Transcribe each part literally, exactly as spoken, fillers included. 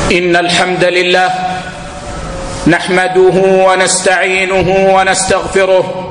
إن الحمد لله نحمده ونستعينه ونستغفره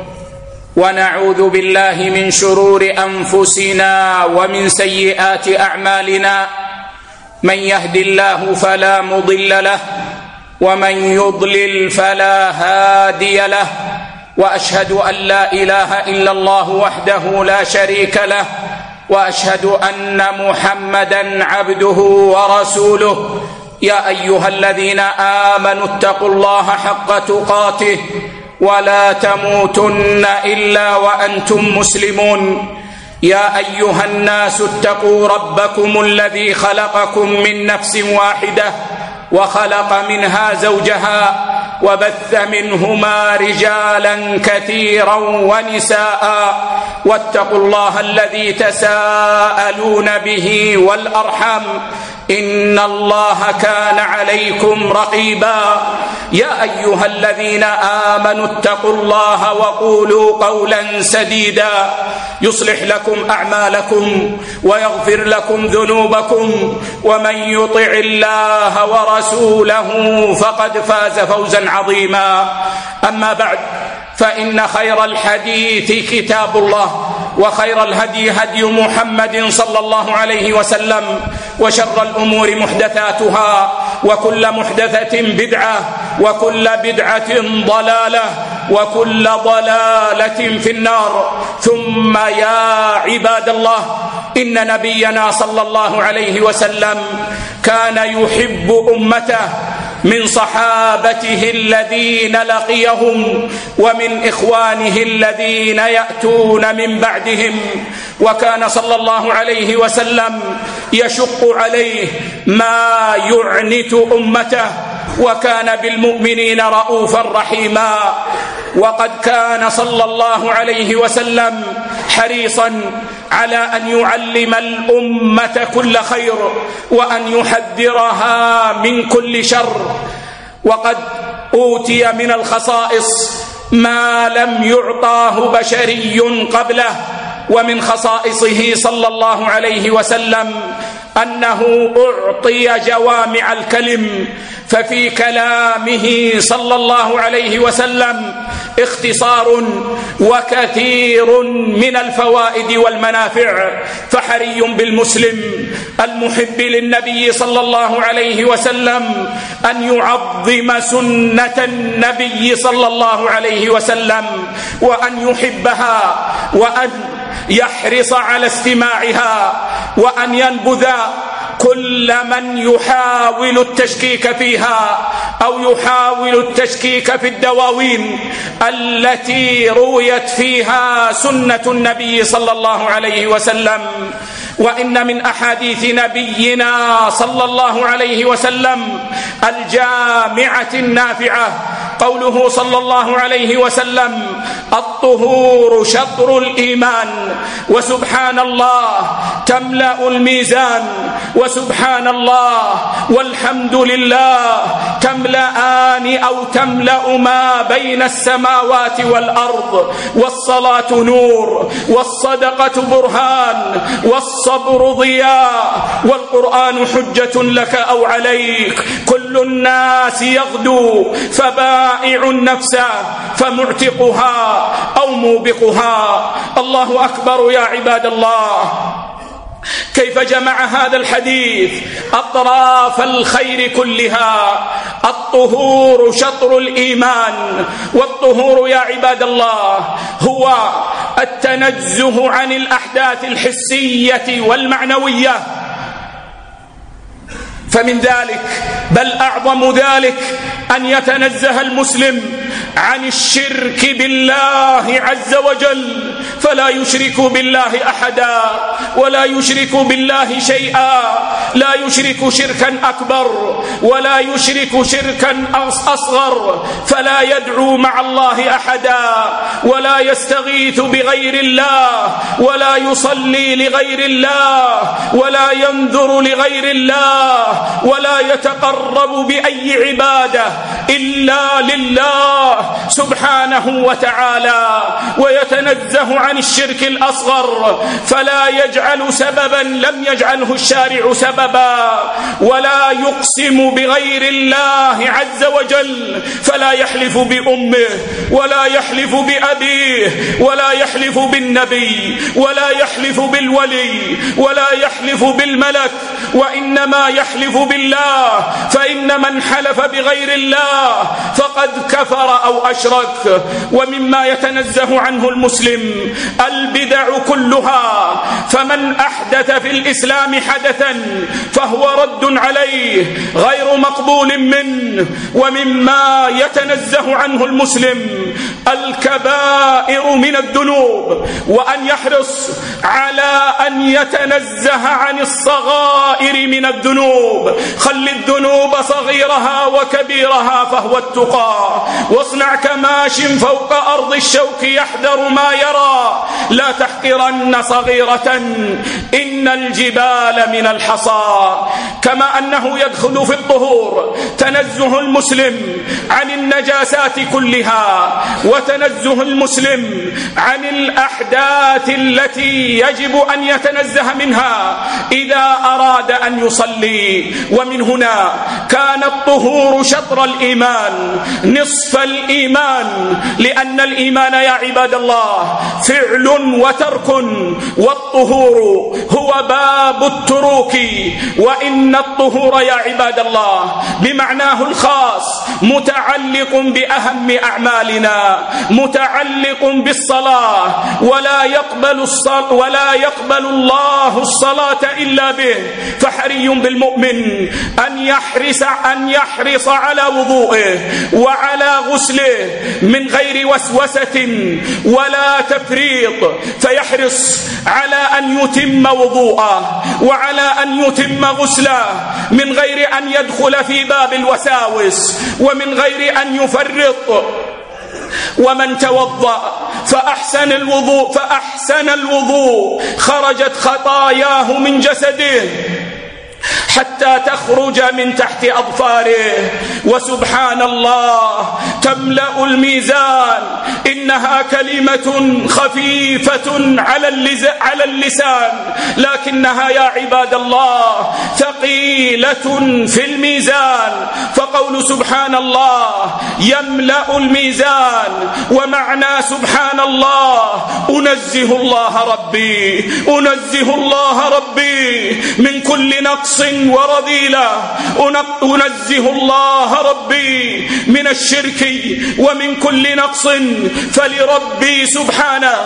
ونعوذ بالله من شرور أنفسنا ومن سيئات أعمالنا. من يهد الله فلا مضل له ومن يضلل فلا هادي له، وأشهد أن لا إله إلا الله وحده لا شريك له، وأشهد أن محمدًا عبده ورسوله. يا أيها الذين آمنوا اتقوا الله حق تقاته ولا تموتن إلا وأنتم مسلمون. يا أيها الناس اتقوا ربكم الذي خلقكم من نفس واحدة وخلق منها زوجها وبث منهما رجالا كثيرا ونساء، واتقوا الله الذي تساءلون به والأرحام إن الله كان عليكم رقيبا. يا أيها الذين آمنوا اتقوا الله وقولوا قولا سديدا يصلح لكم أعمالكم ويغفر لكم ذنوبكم، ومن يطع الله ورسوله فقد فاز فوزا عظيما. أما بعد، فإن خير الحديث كتاب الله، وخير الهدي هدي محمد صلى الله عليه وسلم، وشر الأمور محدثاتها، وكل محدثة بدعة، وكل بدعة ضلالة، وكل ضلالة في النار. ثم يا عباد الله، إن نبينا صلى الله عليه وسلم كان يحب أمته من صحابته الذين لقيهم ومن إخوانه الذين يأتون من بعدهم، وكان صلى الله عليه وسلم يشق عليه ما يعنت أمته، وكان بالمؤمنين رؤوفا رحيما. وقد كان صلى الله عليه وسلم حريصا على أن يعلم الأمة كل خير وأن يحذرها من كل شر، وقد أوتي من الخصائص ما لم يعطاه بشري قبله. ومن خصائصه صلى الله عليه وسلم أنه أعطي جوامع الكلم، ففي كلامه صلى الله عليه وسلم اختصار وكثير من الفوائد والمنافع. فحري بالمسلم المحب للنبي صلى الله عليه وسلم أن يعظم سنة النبي صلى الله عليه وسلم، وأن يحبها، وأن يحرص على استماعها، وأن ينبذ كل من يحاول التشكيك فيها أو يحاول التشكيك في الدواوين التي رويت فيها سنة النبي صلى الله عليه وسلم. وإن من أحاديث نبينا صلى الله عليه وسلم الجامعة النافعة قوله صلى الله عليه وسلم: الطهور شطر الإيمان، وسبحان الله تملأ الميزان، وسبحان الله والحمد لله تملأان أو تملأ ما بين السماوات والأرض. والصلاة نور، والصدقة برهان، والصبر ضياء، والقرآن حجة لك أو عليك. كل الناس يغدو فبائع النفس فمعتقها أو موبقها. الله أكبر يا عباد الله. كيف جمع هذا الحديث أطراف الخير كلها. الطهور شطر الإيمان، والطهور يا عباد الله هو التنزه عن الأحداث الحسية والمعنوية. فمن ذلك بل أعظم ذلك أن يتنزه المسلم عن الشرك بالله عز وجل، فلا يشرك بالله أحدا ولا يشرك بالله شيئا، لا يشرك شركا أكبر ولا يشرك شركا أصغر، فلا يدعو مع الله أحدا، ولا يستغيث بغير الله، ولا يصلي لغير الله، ولا ينذر لغير الله، ولا يتقرب بأي عبادة إلا لله سبحانه وتعالى. ويتنزه عن الشرك الأصغر، فلا يجعل يجعل سببا لم يجعله الشارع سببا، ولا يقسم بغير الله عز وجل، فلا يحلف بأمه ولا يحلف بأبيه ولا يحلف بالنبي ولا يحلف بالولي ولا يحلف بالملك، وإنما يحلف بالله، فإن من حلف بغير الله فقد كفر أو أشرك. ومما يتنزه عنه المسلم البدع كلها، فمن أحدث في الإسلام حدثا فهو رد عليه غير مقبول منه. ومما يتنزه عنه المسلم الكبائر من الذنوب، وأن يحرص على أن يتنزه عن الصغائر من الذنوب. خل الذنوب صغيرها وكبيرها فهو التقى، واصنع كماش فوق أرض الشوك يحذر ما يرى، لا تحقرن صغيرة إن الجبال من الحصى. كما أنه يدخل في الطهور تنزه المسلم عن النجاسات كلها، وتنزه المسلم عن الأحداث التي يجب أن يتنزه منها إذا أراد أن يصلي. ومن هنا كان الطهور شطر الإيمان نصف الإيمان، لأن الإيمان يا عباد الله فعل وترك، والطهور هو باب التروك. وإن الطهور يا عباد الله بمعناه الخاص متعلق بأهم أعمالنا، متعلق بالصلاة، ولا يقبل الصلاة ولا يقبل الله الصلاة إلا به. فحري بالمؤمن أن يحرص أن يحرص على وضوئه وعلى غسله من غير وسوسة ولا تفريط، فيحرص على أن يتم وضوءه وعلى أن يتم غسله من غير أن يدخل في باب الوساوس ومن غير أن يفرط. ومن توضأ فأحسن الوضوء فأحسن الوضوء خرجت خطاياه من جسده حتى تخرج من تحت أظفاره. وسبحان الله تملأ الميزان، إنها كلمة خفيفة على اللسان لكنها يا عباد الله ثقيلة في الميزان. فقول سبحان الله يملأ الميزان، ومعنى سبحان الله أنزه الله ربي أنزه الله ربي من كل نقص ورذيلة، أنزه الله ربي من الشرك ومن كل نقص، فلربي سبحانه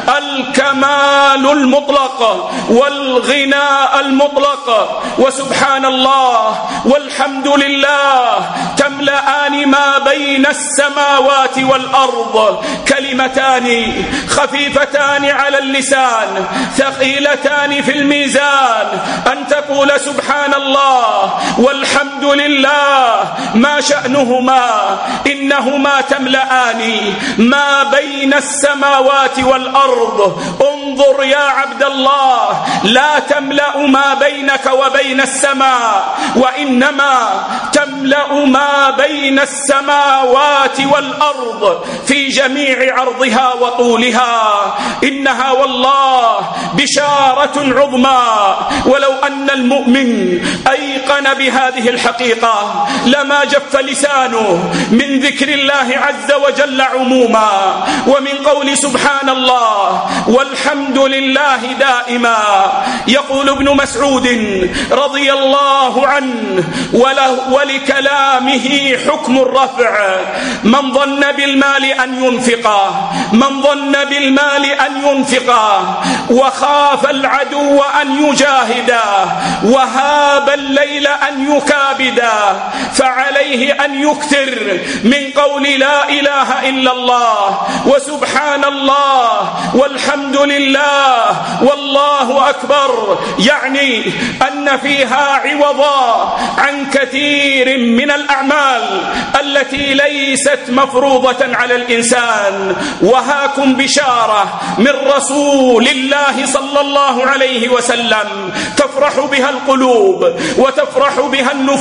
الكمال المطلق والغناء المطلق. وسبحان الله والحمد لله تملأان ما بين السماوات والأرض، كلمتان خفيفتان على اللسان ثقيلتان في الميزان. أن تقول سبحان الله والحمد لله ما شأنهما؟ إنهما تملأان ما بين السماوات والأرض. انظر يا عبد الله، لا تملأ ما بينك وبين السماء، وإنما تملأ ما بين السماوات والأرض في جميع عرضها وطولها. إنها والله بشارة عظمى، ولو أن المؤمن أيقن بهذه الحقيقة لما جف لسانه من ذكر الله عز وجل عموما، ومن قول سبحان الله والحمد لله دائما. يقول ابن مسعود رضي الله عنه وله ولكلامه حكم الرفع: من ظن بالمال أن ينفقه من ظن بالمال أن ينفقه وخاف العدو أن يجاهده وهاب الليل أن يكابده، فعليه أن يكثر من قول لا إله إلا الله وسبحان الله والحمد لله والله أكبر، يعني أن فيها عوضا عن كثير من الأعمال التي ليست مفروضة على الإنسان. وهاكم بشارة من رسول الله صلى الله عليه وسلم تفرح بها القلوب وتفرح بها النفوس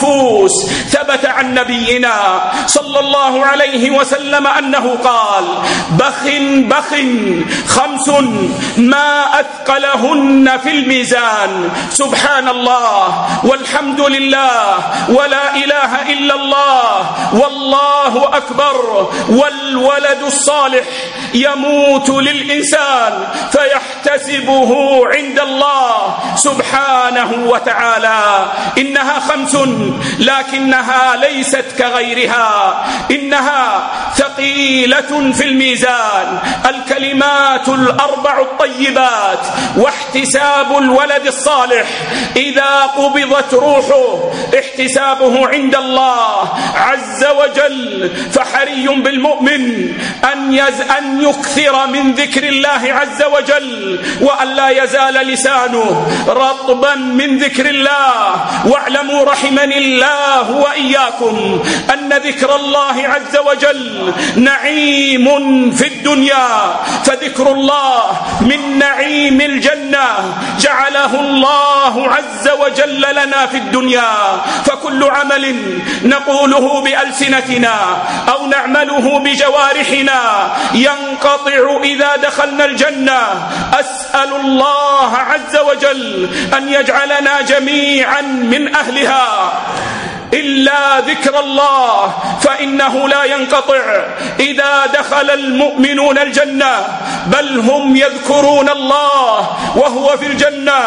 النفوس. ثبت عن نبينا صلى الله عليه وسلم أنه قال: بخ بخ خمس ما أثقلهن في الميزان، سبحان الله والحمد لله ولا إله إلا الله والله أكبر. والولد الصالح يموت للإنسان فيحتسبه عند الله سبحانه وتعالى. إنها خمس لكنها ليست كغيرها، إنها ثقيلة في الميزان: الكلمات الأربع الطيبات، واحتساب الولد الصالح إذا قبضت روحه احتسابه عند الله عز وجل. فحري بالمؤمن أن, يز أن يكثر من ذكر الله عز وجل، وأن لا يزال لسانه رطبا من ذكر الله. واعلموا رحمني الله وإياكم أن ذكر الله عز وجل نعيم في الدنيا، فذكر الله من نعيم الجنة جعله الله عز وجل لنا في الدنيا. فكل عمل نقوله بألسنتنا أو نعمله بجوارحنا ينقطع إذا دخلنا الجنة. أسأل الله عز وجل أن يجعلنا جميعا من أهلها، إلا ذكر الله فإنه لا ينقطع إذا دخل المؤمنون الجنة، بل هم يذكرون الله وهو في الجنة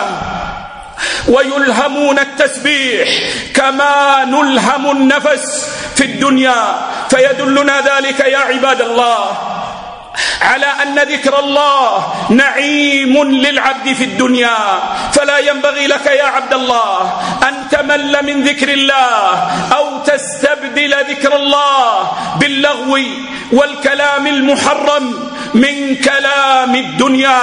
ويلهمون التسبيح كما نلهم النفس في الدنيا. فيدلنا ذلك يا عباد الله على أن ذكر الله نعيم للعبد في الدنيا. فلا ينبغي لك يا عبد الله أن تمل من ذكر الله أو تستبدل ذكر الله باللغو والكلام المحرم من كلام الدنيا.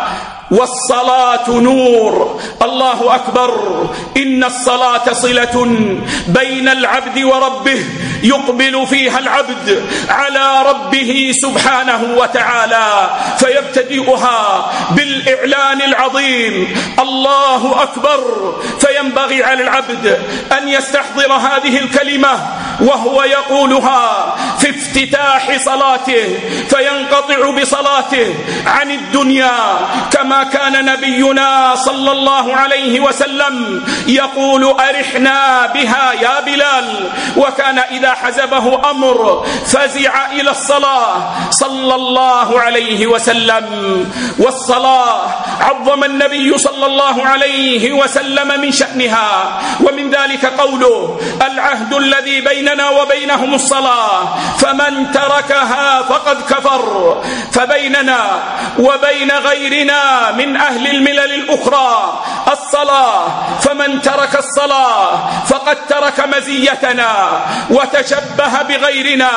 والصلاة نور. الله أكبر. إن الصلاة صلة بين العبد وربه، يقبل فيها العبد على ربه سبحانه وتعالى، فيبتدئها بالإعلان العظيم: الله أكبر. فينبغي على العبد أن يستحضر هذه الكلمة وهو يقولها في افتتاح صلاته، فينقطع بصلاته عن الدنيا، كما كان نبينا صلى الله عليه وسلم يقول: أرحنا بها يا بلال. وكان إذا حزبه أمر فزع إلى الصلاة صلى الله عليه وسلم. والصلاة عظم النبي صلى الله عليه وسلم من شأنها، ومن ذلك قوله: العهد الذي بيننا وبينهم الصلاة فمن تركها فقد كفر. فبيننا وبين غيرنا من أهل الملل الأخرى الصلاة، فمن ترك الصلاة فقد ترك مزيتنا وتشبه بغيرنا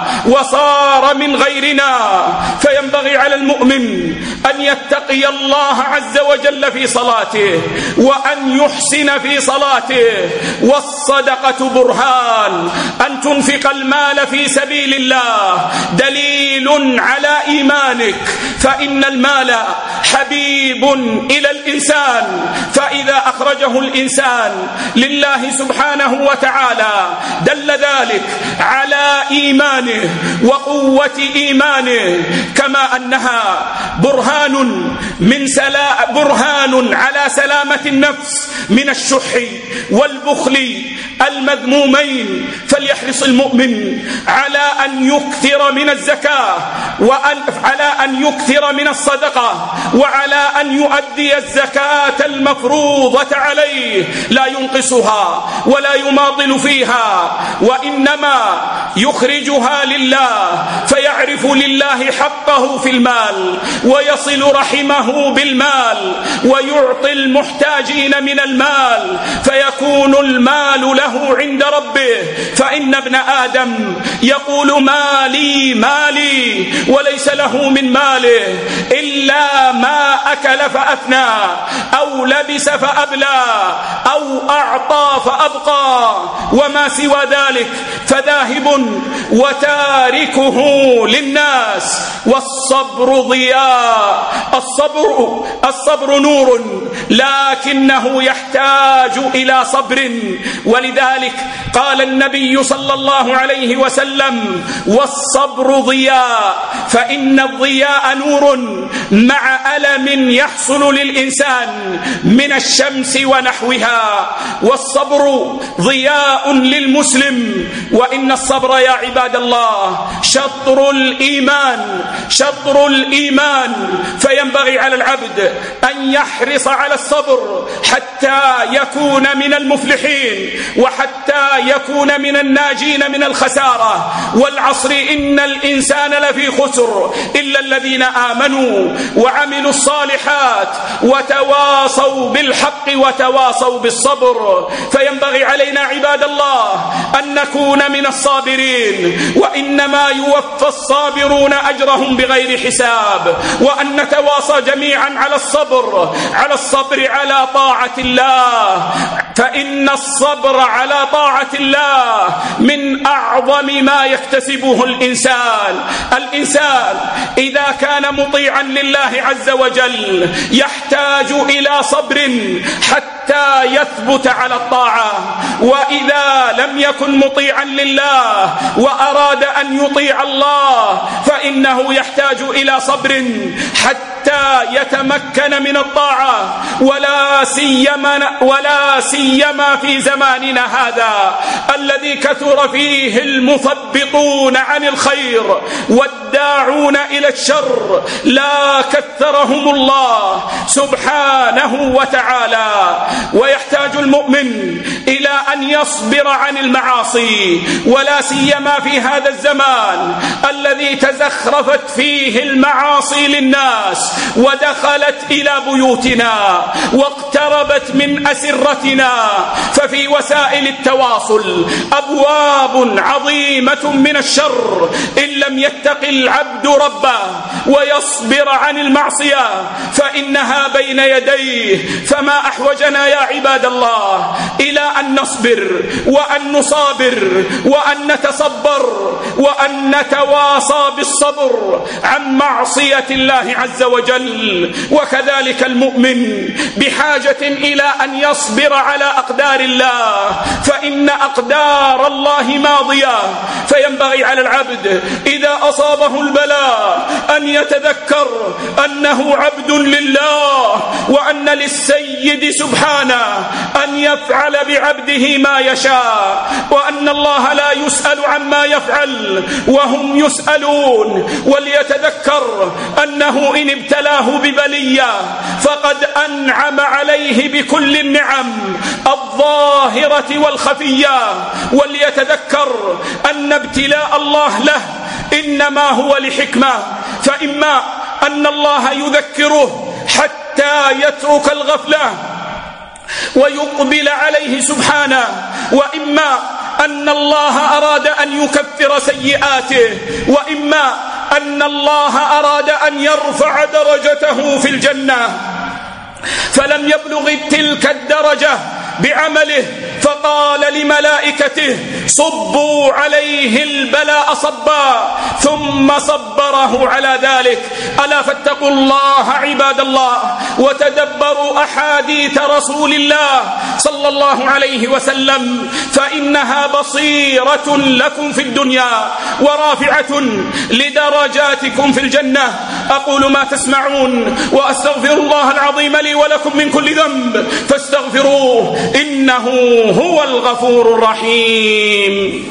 وصار من غيرنا. فينبغي على المؤمن أن يتقي الله عز وجل في صلاته وأن يحسن في صلاته. والصدقة برهان. أن تنفق المال في سبيل الله دليل على إيمانك، فإن المال حبيب إلى الإنسان، فإذا أخرجه الإنسان لله سبحانه وتعالى دل ذلك على إيمانه وقوة إيمانه، كما أنها برهان من سلا برهان على سلامة النفس من الشح والبخل المذمومين. فليحرص المؤمن على أن يكثر من الزكاة، وأن على أن يكثر من الصدقة، وعلى أن يؤدي الزكاة المفروضة عليه، لا ينقصها ولا يماطل فيها، وإنما يخرجها لله، فيعرف لله حقه في المال ويصل رحمه بالمال ويعطي المحتاجين من المال، فيكون المال له عند ربه. فإن ابن آدم يقول: مالي مالي، وليس له من ماله إلا ما أكل فأفنى أو لبس فأبلى أو أعطى فأبقى، وما سوى ذلك فذاهب وتاركه للناس. والصبر ضياء، الصبر الصبر نور، لكنه يحتاج إلى صبر. ولذلك قال النبي صلى الله عليه وسلم: والصبر ضياء، فإن الضياء نور مع ألم يحصل للإنسان من الشمس ونحوها. والصبر ضياء للمسلم. وإن الصبر يا عباد الله شطر الإيمان، شطر الإيمان. فينبغي على العبد أن يحرص على الصبر حتى يكون من المفلحين، وحتى يكون من الناجين من الخسارة. والعصر إن الإنسان لفي خسر إلا الذين آمنوا وعملوا الصالحات وتواصوا بالحق وتواصوا بالصبر. فينبغي علينا عباد الله أن نكون من الصابرين، وإنما يوفى الصابرون أجرهم بغير حساب. وأن نتواصى جميعا على الصبر، على الصبر على طاعة الله، فإن الصبر على طاعة الله من أعظم ما يكتسبه الإنسان. الإنسان إذا كان مطيعا لله عز وجل يحتاج إلى صبر حتى يثبت على الطاعة. وإذا لم يكن مطيعا لله وأراد أن يطيع الله فإنه يحتاج إلى صبر حتى يتمكن من الطاعة. ولا سيما ولا سيما في زماننا هذا الذي كثر فيه المثبطون عن الخير والداعون إلى الشر، لا كثرهم الله سبحانه وتعالى. ويحتاج المؤمن إلى أن يصبر عن المعاصي، ولا سيما في هذا الزمان الذي تزخرفت فيه المعاصي للناس ودخلت إلى بيوتنا واقتربت من أسرتنا. ففي وسائل التواصل أبواب عظيمة من الشر إن لم يتق العبد ربه ويصبر عن المعصية فإنها بين يديه. فما أحوجنا يا عباد الله إلى أن نصبر وأن نصابر وأن نتصبر وأن نتواصى بالصبر عن معصية الله عز وجل. وكذلك المؤمن بحاجة إلى أن يصبر على أقدار الله، فإن أقدار الله ماضية. فينبغي على العبد إذا أصابه البلاء أن يتذكر أنه عبد لله، وأن للسيد سبحانه أن يفعل بعبده ما يشاء، وأن الله لا يسأل عما يفعل وهم يسألون. وليتذكر أنه إن ابتلاه ببلية فقد أنعم عليه بكل النعم الظاهرة والخفية. وليتذكر أن ابتلاء الله له إنما هو لحكمة، فإما أن الله يذكره حتى يترك الغفلة ويقبل عليه سبحانه، وإما أن الله أراد أن يكفر سيئاته، وإما أن الله أراد أن يرفع درجته في الجنة فلم يبلغ تلك الدرجة بعمله، فقال لملائكته: صبوا عليه البلاء صبا، ثم صبره على ذلك. ألا فاتقوا الله عباد الله وتدبروا أحاديث رسول الله صلى الله عليه وسلم، فإنها بصيرة لكم في الدنيا ورافعة لدرجاتكم في الجنة. أقول ما تسمعون وأستغفر الله العظيم لي ولكم من كل ذنب فاستغفروه إنه هو الغفور الرحيم.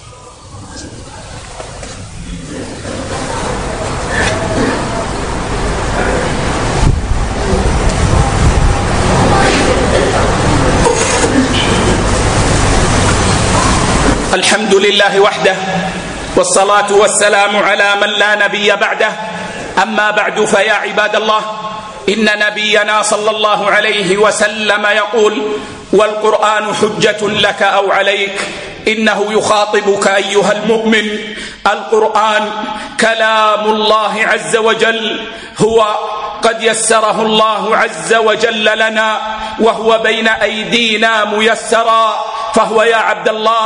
الحمد لله وحده، والصلاة والسلام على من لا نبي بعده. أما بعد، فيا عباد الله، إن نبينا صلى الله عليه وسلم يقول: والقرآن حجة لك أو عليك. إنه يخاطبك أيها المؤمن. القرآن كلام الله عز وجل، هو قد يسره الله عز وجل لنا وهو بين أيدينا ميسرا. فهو يا عبد الله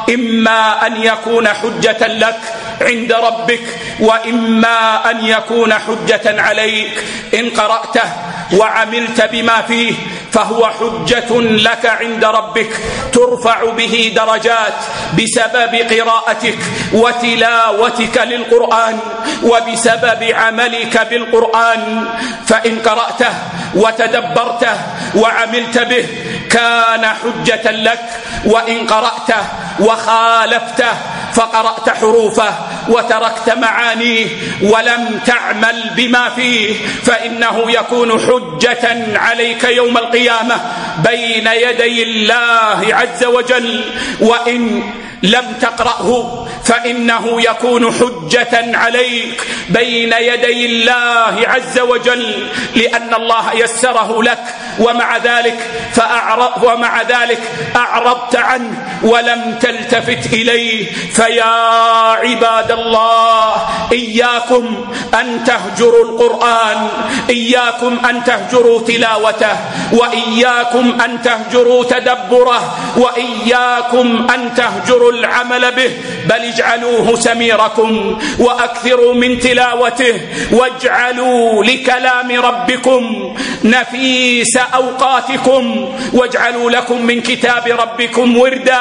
إما أن يكون حجة لك عند ربك وإما أن يكون حجة عليك. إن قرأته وعملت بما فيه فهو حجة لك عند ربك، ترفع به درجات بسبب قراءتك وتلاوتك للقرآن وبسبب عملك بالقرآن. فإن قرأته وتدبرته وعملت به كان حجة لك، وإن قرأته وخالفته فقرأت حروفه وتركت معانيه ولم تعمل بما فيه فإنه يكون حجة عليك يوم القيامة بين يدي الله عز وجل. وإن لم تقرأه فإنه يكون حجة عليك بين يدي الله عز وجل، لأن الله يسره لك ومع ذلك فأعرض ومع ذلك أعرضت عنه ولم تلتفت إليه. فيا عباد الله إياكم أن تهجروا القرآن، إياكم أن تهجروا تلاوته، وإياكم أن تهجروا تدبره، وإياكم أن تهجروا العمل به، بل اجعلوه سميركم وأكثروا من تلاوته، واجعلوا لكلام ربكم نفيس أوقاتكم، واجعلوا لكم من كتاب ربكم وردا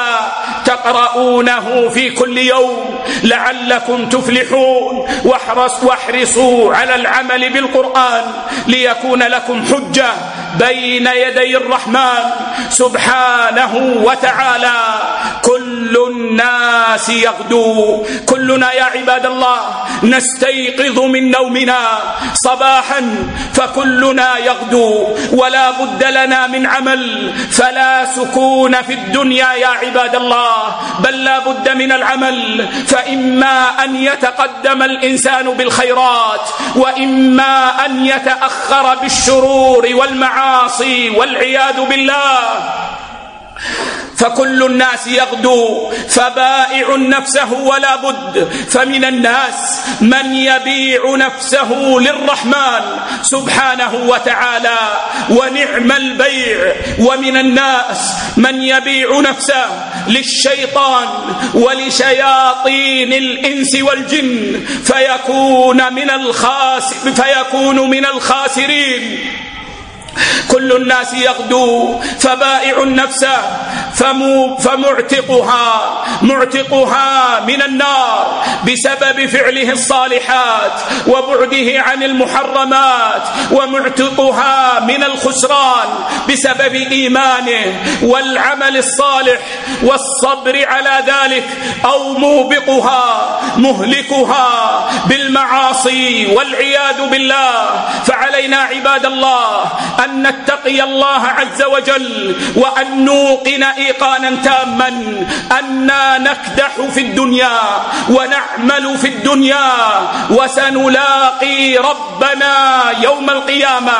تقرؤونه في كل يوم لعلكم تفلحون. واحرص واحرصوا على العمل بالقرآن ليكون لكم حجة بين يدي الرحمن سبحانه وتعالى. كل الناس يغدو، كلنا يا عباد الله نستيقظ من نومنا صباحا فكلنا يغدو، ولا بد لنا من عمل، فلا سكون في الدنيا يا عباد الله، بل لا بد من العمل. فإما أن يتقدم الإنسان بالخيرات وإما أن يتأخر بالشرور والمعاصي والعياذ بالله. فكل الناس يغدو فبائع نفسه ولا بد. فمن الناس من يبيع نفسه للرحمن سبحانه وتعالى ونعم البيع، ومن الناس من يبيع نفسه للشيطان ولشياطين الإنس والجن فيكون من الخاس فيكون من الخاسرين. كل الناس يغدو فبائع نفسه فمعتقها معتقها من النار بسبب فعله الصالحات وبعده عن المحرمات، ومعتقها من الخسران بسبب إيمانه والعمل الصالح والصبر على ذلك، أو موبقها مهلكها بالمعاصي والعياذ بالله. فعلينا عباد الله أن نتقي الله عز وجل وأن نوقن إيقانا تاما أننا نكدح في الدنيا ونعمل في الدنيا وسنلاقي ربنا يوم القيامة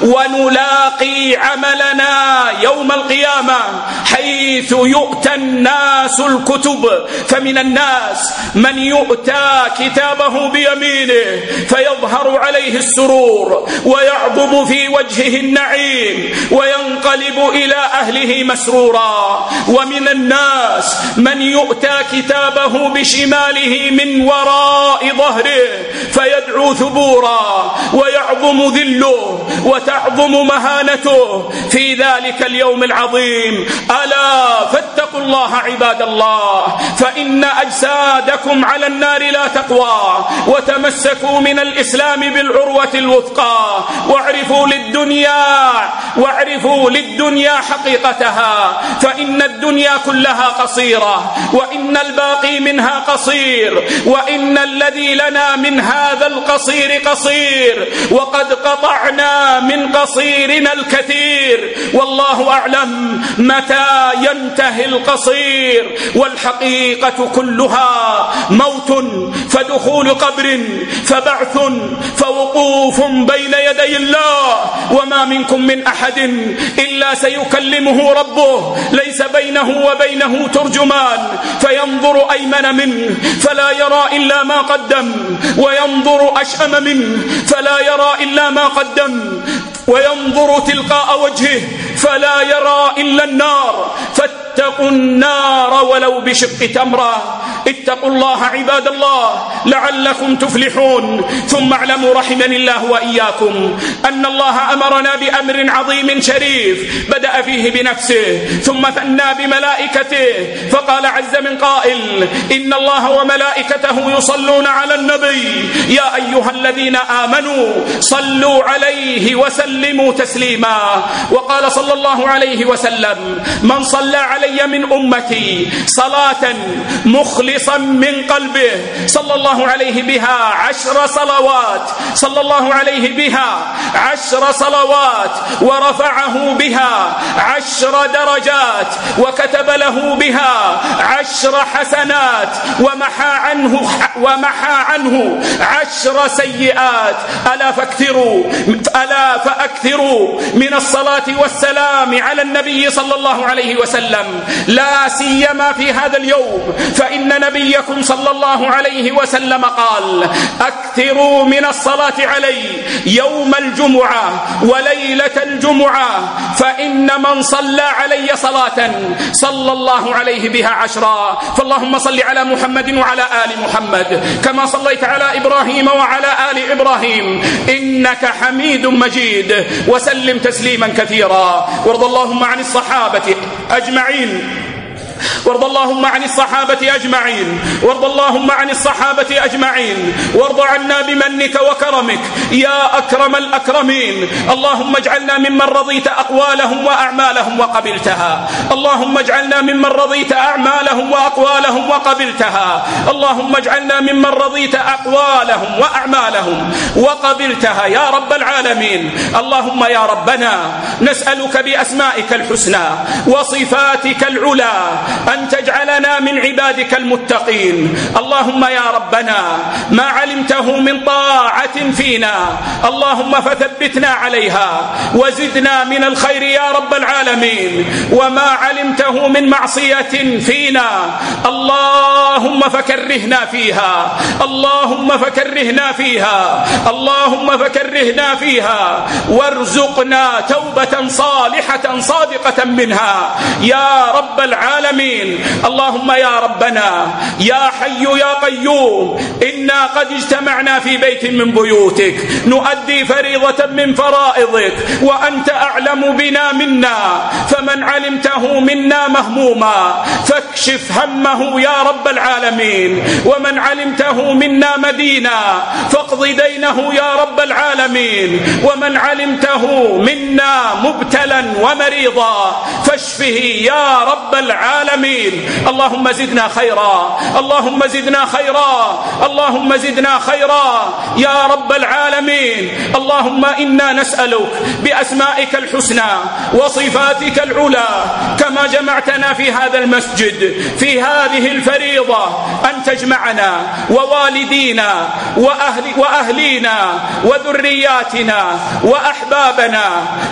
ونلاقي عملنا يوم القيامة حيث يؤتى الناس الكتب. فمن الناس من يؤتى كتابه بيمينه فيظهر عليه السرور ويعظم في وجهه النعيم وينقلب إلى أهله مسرورا، ومن الناس من يؤتى كتابه بشماله من وراء ظهره فيدعو ثبورا ويعظم ذله وتعظم مهانته في ذلك اليوم العظيم. ألا فاتقوا الله عباد الله، فإن أجسادكم على النار لا تقوى، وتمسكوا من الإسلام بالعروة الوثقى، واعرفوا للدنيا واعرفوا للدنيا حقيقتها، فإن الدنيا كلها قصيرة وإن الباقي منها قصير، وإن الذي لنا من هذا القصير قصير، وقد قطعنا من قصيرنا الكثير، والله أعلم متى ينتهي القصير. والحقيقة كلها موت فدخول قبر فبعث فوقوف بين يدي الله، وما منكم من أحد إلا سيكلمه ربه ليس بينه وبينه ترجمان، فينظر أيمن منه فلا يرى إلا ما قدم، وينظر أشأم منه فلا يرى إلا ما قدم، وينظر تلقاء وجهه فلا يرى إلا النار. فاتقوا النار ولو بشق تمرة. اتقوا الله عباد الله لعلكم تفلحون. ثم اعلموا رحمني الله وإياكم أن الله أمرنا بأمر عظيم شريف بدأ فيه بنفسه ثم ثنى بملائكته، فقال عز من قائل: إن الله وملائكته يصلون على النبي يا أيها الذين آمنوا صلوا عليه وسلموا تسليما. وقال صلى الله عليه وسلم: من صلى علي من أمتي صلاة مخلصا من قلبه صلى الله عليه بها عشر صلوات صلى الله عليه بها عشر صلوات ورفعه بها عشر درجات وكتب له بها عشر حسنات ومحى عنه ومحى عنه عشر سيئات. ألا فاكثروا ألا فأكثروا من الصلاة والسلام على النبي صلى الله عليه وسلم، لا سيما في هذا اليوم، فإن نبيكم صلى الله عليه وسلم قال: أكثروا من الصلاة علي يوم الجمعة وليلة الجمعة، فإن من صلى علي صلاة صلى الله عليه بها عشرا. فاللهم صل على محمد وعلى آل محمد كما صليت على إبراهيم وعلى آل إبراهيم إنك حميد مجيد، وسلم تسليما كثيرا. وارض اللهم عن الصحابة أجمعين وارض اللهم عن الصحابة أجمعين وارض اللهم عن الصحابة أجمعين وارض عنا بمنك وكرمك يا أكرم الأكرمين. اللهم اجعلنا ممن رضيت أقوالهم وأعمالهم وقبلتها. اللهم اجعلنا ممن رضيت أعمالهم وأقوالهم وقبلتها. اللهم اجعلنا ممن رضيت أقوالهم وأعمالهم وقبلتها يا رب العالمين. اللهم يا ربنا نسألك بأسمائك الحسنى وصفاتك العلى أن تجعلنا من عبادك المتقين. اللهم يا ربنا ما علمته من طاعة فينا اللهم فثبتنا عليها وزدنا من الخير يا رب العالمين، وما علمته من معصية فينا اللهم فكرهنا فيها اللهم فكرهنا فيها اللهم فكرهنا فيها وارزقنا توبة صالحة صادقة منها يا رب العالمين. اللهم يا ربنا يا حي يا قيوم، إنا قد اجتمعنا في بيت من بيوتك نؤدي فريضة من فرائضك، وأنت أعلم بنا منا، فمن علمته منا مهموما فاكشف همه يا رب العالمين، ومن علمته منا مدينا فاقض دينه يا رب العالمين، ومن علمته منا مبتلا ومريضا فاشفه يا رب العالمين. اللهم زدنا خيرا اللهم زدنا خيرا اللهم زدنا خيرا يا رب العالمين. اللهم إنا نسألك بأسمائك الحسنى وصفاتك العلى كما جمعتنا في هذا المسجد في هذه الفريضة أن تجمعنا ووالدينا وأهل وأهلينا وذرياتنا وأحبابنا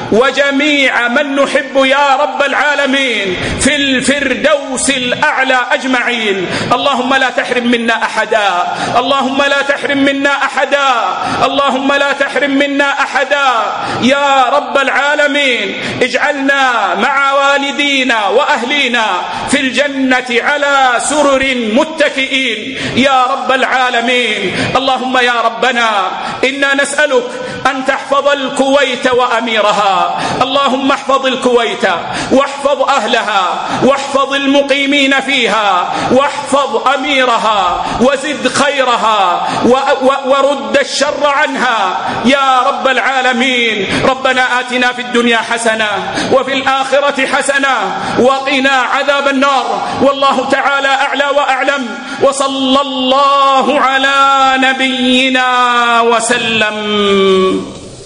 وجميع من نحب يا رب العالمين في الفردوس الأعلى أجمعين. اللهم لا تحرم منا أحدا اللهم لا تحرم منا أحدا اللهم لا تحرم منا أحدا يا رب العالمين. اجعلنا مع والدينا وأهلينا في الجنة على سرر متكئين يا رب العالمين. اللهم يا ربنا إنا نسألك أن تحفظ الكويت وأميرها. اللهم احفظ الكويت واحفظ أهلها واحفظ المقيمين فيها واحفظ أميرها وزد خيرها ورد الشر عنها يا رب العالمين. ربنا آتنا في الدنيا حسنة وفي الآخرة حسنة وقنا عذاب النار. والله تعالى أعلى وأعلم، وصلى الله على نبينا وسلم.